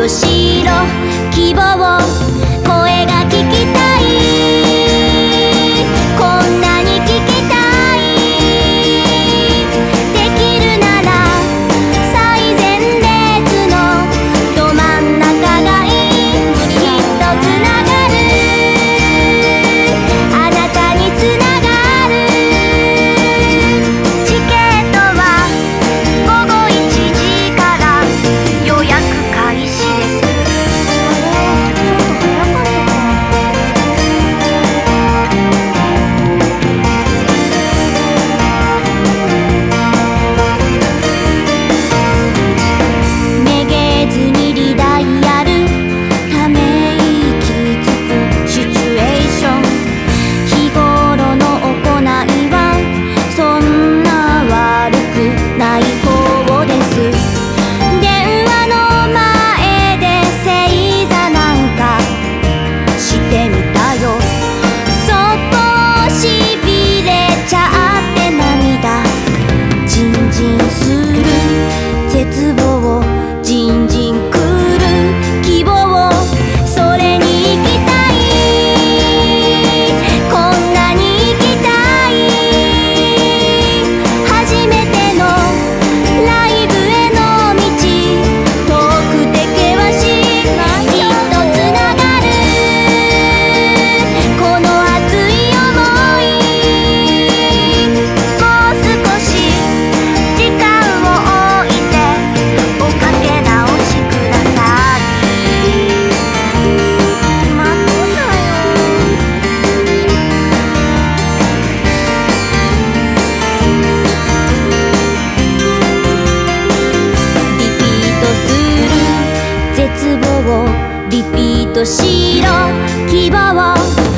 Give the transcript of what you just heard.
トしろ希望、声が聞きたい、こんなに聞きたい、できるなら最前列のど真ん中がいい、きっとつながる、あなたにつながる、チケットは午後1時から予約開始です。めげずにリダイヤル、ため息つくシチュエーション、日頃の行いはそんな悪くない方です。電話の前で正座なんかしてみたよ、そっとしびれちゃって涙ジンジンする、絶望ジンジンくる希望、それに行きたい、こんなに行きたい、初めてのライブへの道、遠くて険しい、きっとつながる、この熱い想い、もう少し時間を置いておかけ直しください。待とうなよ。リピートする絶望、リピートしろ希望。